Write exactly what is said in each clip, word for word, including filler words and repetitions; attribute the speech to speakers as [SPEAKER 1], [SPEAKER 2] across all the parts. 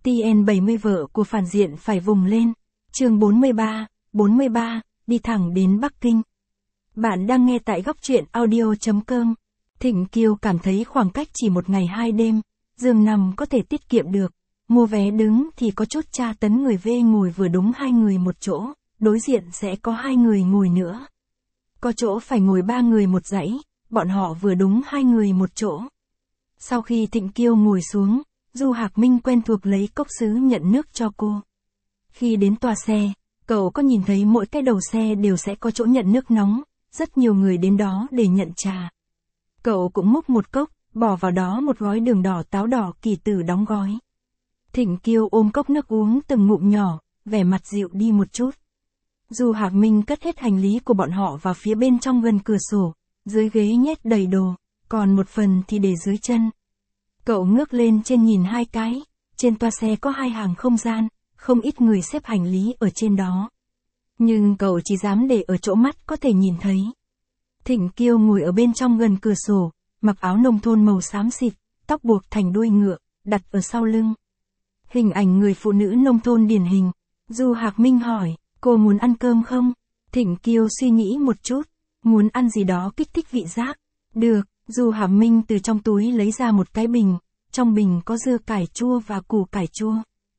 [SPEAKER 1] tê en bảy mươi vợ của phản diện phải vùng lên. Chương bốn mươi ba, bốn mươi ba, đi thẳng đến Bắc Kinh. Bạn đang nghe tại góc truyện audio chấm com. Thịnh Kiêu cảm thấy khoảng cách chỉ một ngày hai đêm, giường nằm có thể tiết kiệm được, mua vé đứng thì có chút tra tấn người về ngồi vừa đúng hai người một chỗ, đối diện sẽ có hai người ngồi nữa. Có chỗ phải ngồi ba người một dãy, bọn họ vừa đúng hai người một chỗ. Sau khi Thịnh Kiêu ngồi xuống, Du Hạc Minh quen thuộc lấy cốc sứ nhận nước cho cô. Khi đến toa xe, cậu có nhìn thấy mỗi cái đầu xe đều sẽ có chỗ nhận nước nóng, rất nhiều người đến đó để nhận trà. Cậu cũng múc một cốc, bỏ vào đó một gói đường đỏ táo đỏ kỳ tử đóng gói. Thịnh Kiêu ôm cốc nước uống từng ngụm nhỏ, vẻ mặt dịu đi một chút. Du Hạc Minh cất hết hành lý của bọn họ vào phía bên trong gần cửa sổ, dưới ghế nhét đầy đồ, còn một phần thì để dưới chân. Cậu ngước lên trên nhìn hai cái, trên toa xe có hai hàng không gian, không ít người xếp hành lý ở trên đó. Nhưng cậu chỉ dám để ở chỗ mắt có thể nhìn thấy. Thịnh Kiêu ngồi ở bên trong gần cửa sổ, mặc áo nông thôn màu xám xịt, tóc buộc thành đuôi ngựa, đặt ở sau lưng. Hình ảnh người phụ nữ nông thôn điển hình. Du Hạc Minh hỏi, cô muốn ăn cơm không? Thịnh Kiêu suy nghĩ một chút, muốn ăn gì đó kích thích vị giác. Được, Du Hạc Minh từ trong túi lấy ra một cái bình, trong bình có dưa cải chua và củ cải chua.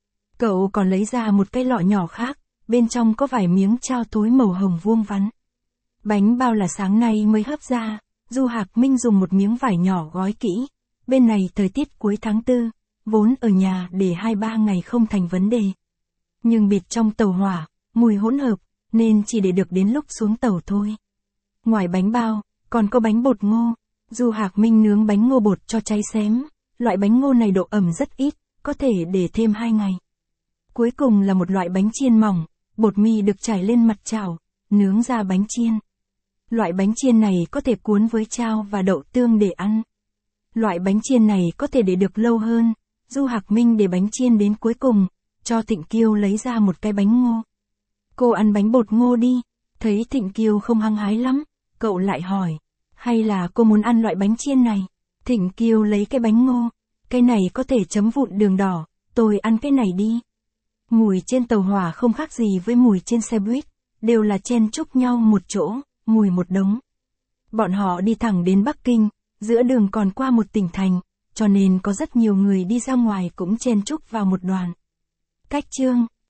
[SPEAKER 1] Cậu còn lấy ra một cái lọ nhỏ khác, bên trong có vài miếng trao tối màu hồng vuông vắn. Bánh bao là sáng nay mới hấp ra, Du Hạc Minh dùng một miếng vải nhỏ gói kỹ. Bên này thời tiết cuối tháng tư, vốn ở nhà để hai ba ngày không thành vấn đề. Nhưng bịt trong tàu hỏa, mùi hỗn hợp, nên chỉ để được đến lúc xuống tàu thôi. Ngoài bánh bao, còn có bánh bột ngô. Du Hạc Minh nướng bánh ngô bột cho cháy xém. Loại bánh ngô này độ ẩm rất ít, có thể để thêm hai ngày. Cuối cùng là một loại bánh chiên mỏng, bột mì được trải lên mặt chảo, nướng ra bánh chiên. Loại bánh chiên này có thể cuốn với chao và đậu tương để ăn. Loại bánh chiên này có thể để được lâu hơn. Du Hạc Minh để bánh chiên đến cuối cùng, cho Thịnh Kiêu lấy ra một cái bánh ngô. Cô ăn bánh bột ngô đi. Thấy Thịnh Kiêu không hăng hái lắm, cậu lại hỏi, hay là cô muốn ăn loại bánh chiên này? Thịnh Kiêu lấy cái bánh ngô, cái này có thể chấm vụn đường đỏ, tôi ăn cái này đi. Mùi trên tàu hỏa không khác gì với mùi trên xe buýt, đều là chen chúc nhau một chỗ, mùi một đống. Bọn họ đi thẳng đến Bắc Kinh, giữa đường còn qua một tỉnh thành, cho nên có rất nhiều người đi ra ngoài cũng chen chúc vào một đoàn. Cách chương